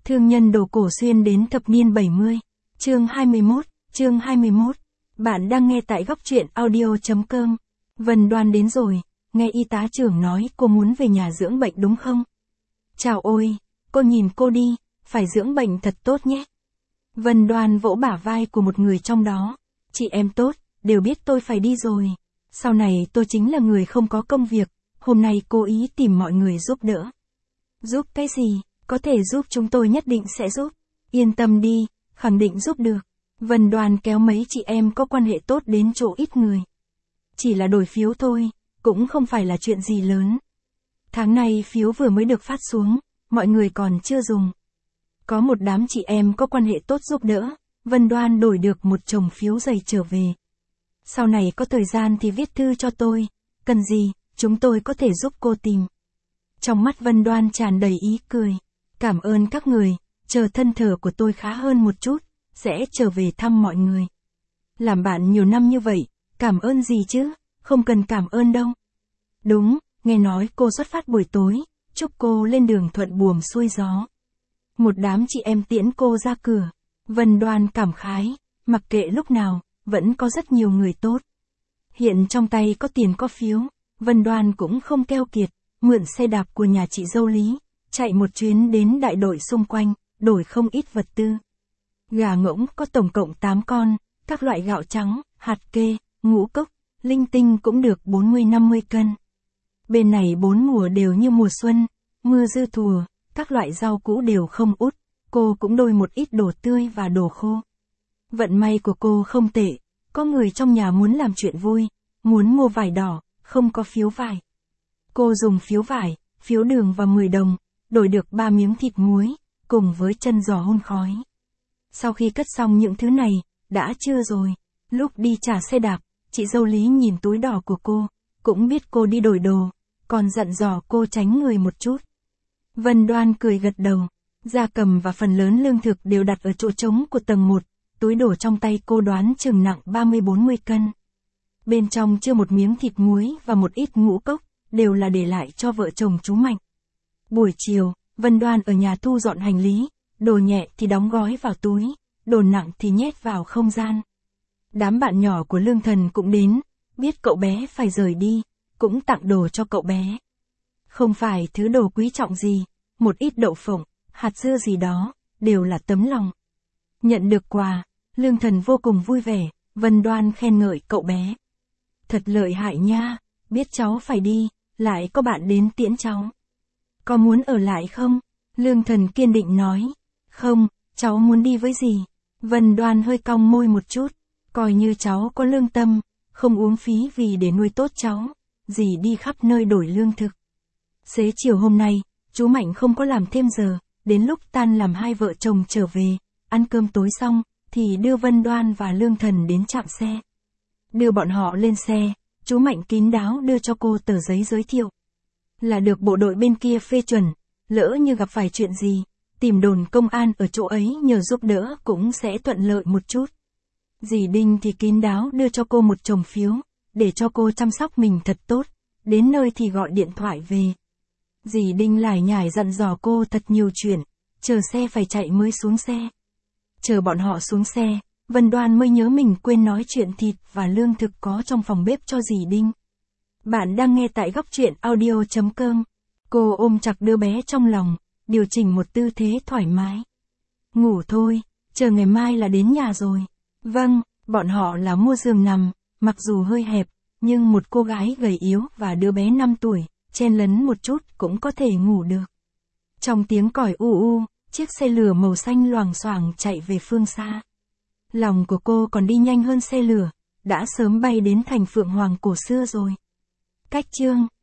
Thương nhân đồ cổ xuyên đến thập niên 70. Chương 21. Bạn đang nghe tại góc truyện audio.com. Vân Đoan đến rồi, nghe y tá trưởng nói cô muốn về nhà dưỡng bệnh đúng không? Chào ôi, cô nhìn cô đi, phải dưỡng bệnh thật tốt nhé. Vân Đoan vỗ bả vai của một người trong đó. Chị em tốt, đều biết tôi phải đi rồi. Sau này tôi chính là người không có công việc, hôm nay cố ý tìm mọi người giúp đỡ. Giúp cái gì? Có thể giúp chúng tôi nhất định sẽ giúp. Yên tâm đi, khẳng định giúp được. Vân Đoan kéo mấy chị em có quan hệ tốt đến chỗ ít người. Chỉ là đổi phiếu thôi, cũng không phải là chuyện gì lớn. Tháng này phiếu vừa mới được phát xuống, mọi người còn chưa dùng. Có một đám chị em có quan hệ tốt giúp đỡ, Vân Đoan đổi được một chồng phiếu dày trở về. Sau này có thời gian thì viết thư cho tôi, cần gì, chúng tôi có thể giúp cô tìm. Trong mắt Vân Đoan tràn đầy ý cười. Cảm ơn các người, chờ thân thể của tôi khá hơn một chút, sẽ trở về thăm mọi người. Làm bạn nhiều năm như vậy, cảm ơn gì chứ, không cần cảm ơn đâu. Đúng, nghe nói cô xuất phát buổi tối, chúc cô lên đường thuận buồm xuôi gió. Một đám chị em tiễn cô ra cửa. Vân Đoan cảm khái, mặc kệ lúc nào, vẫn có rất nhiều người tốt. Hiện trong tay có tiền có phiếu, Vân Đoan cũng không keo kiệt, mượn xe đạp của nhà chị dâu Lý, chạy một chuyến đến đại đội xung quanh, đổi không ít vật tư. Gà ngỗng có tổng cộng 8 con, các loại gạo trắng, hạt kê, ngũ cốc, linh tinh cũng được 40-50 cân. Bên này 4 mùa đều như mùa xuân, mưa dư thùa, các loại rau củ đều không út, cô cũng đôi một ít đồ tươi và đồ khô. Vận may của cô không tệ, có người trong nhà muốn làm chuyện vui, muốn mua vải đỏ, không có phiếu vải. Cô dùng phiếu vải, phiếu đường và 10 đồng, đổi được 3 miếng thịt muối, cùng với chân giò hun khói. Sau khi cất xong những thứ này, đã trưa rồi. Lúc đi trả xe đạp, chị dâu Lý nhìn túi đỏ của cô, cũng biết cô đi đổi đồ, còn dặn dò cô tránh người một chút. Vân Đoan cười gật đầu, gia cầm và phần lớn lương thực đều đặt ở chỗ trống của tầng 1, túi đổ trong tay cô đoán chừng nặng 30-40 cân. Bên trong chưa một miếng thịt muối và một ít ngũ cốc, đều là để lại cho vợ chồng chú Mạnh. Buổi chiều, Vân Đoan ở nhà thu dọn hành lý, đồ nhẹ thì đóng gói vào túi, đồ nặng thì nhét vào không gian. Đám bạn nhỏ của Lương Thần cũng đến, biết cậu bé phải rời đi, cũng tặng đồ cho cậu bé. Không phải thứ đồ quý trọng gì, một ít đậu phộng, hạt dưa gì đó, đều là tấm lòng. Nhận được quà, Lương Thần vô cùng vui vẻ, Vân Đoan khen ngợi cậu bé. Thật lợi hại nha, biết cháu phải đi, lại có bạn đến tiễn cháu. Có muốn ở lại không? Lương Thần kiên định nói. Không, cháu muốn đi với dì. Vân Đoan hơi cong môi một chút, coi như cháu có lương tâm, không uống phí vì để nuôi tốt cháu. Dì đi khắp nơi đổi lương thực. Xế chiều hôm nay, chú Mạnh không có làm thêm giờ, đến lúc tan làm hai vợ chồng trở về, ăn cơm tối xong, thì đưa Vân Đoan và Lương Thần đến trạm xe. Đưa bọn họ lên xe, chú Mạnh kín đáo đưa cho cô tờ giấy giới thiệu. Là được bộ đội bên kia phê chuẩn, lỡ như gặp phải chuyện gì, tìm đồn công an ở chỗ ấy nhờ giúp đỡ cũng sẽ thuận lợi một chút. Dì Đinh thì kín đáo đưa cho cô một chồng phiếu, để cho cô chăm sóc mình thật tốt, đến nơi thì gọi điện thoại về. Dì Đinh lải nhải dặn dò cô thật nhiều chuyện, chờ xe phải chạy mới xuống xe. Chờ bọn họ xuống xe, Vân Đoan mới nhớ mình quên nói chuyện thịt và lương thực có trong phòng bếp cho dì Đinh. Bạn đang nghe tại góc truyện audio.com. Cô ôm chặt đứa bé trong lòng, điều chỉnh một tư thế thoải mái. Ngủ thôi, chờ ngày mai là đến nhà rồi. Vâng, bọn họ là mua giường nằm, mặc dù hơi hẹp, nhưng một cô gái gầy yếu và đứa bé 5 tuổi, chen lấn một chút cũng có thể ngủ được. Trong tiếng còi u u, chiếc xe lửa màu xanh loằng xoảng chạy về phương xa. Lòng của cô còn đi nhanh hơn xe lửa, đã sớm bay đến thành Phượng Hoàng cổ xưa rồi. Cách chương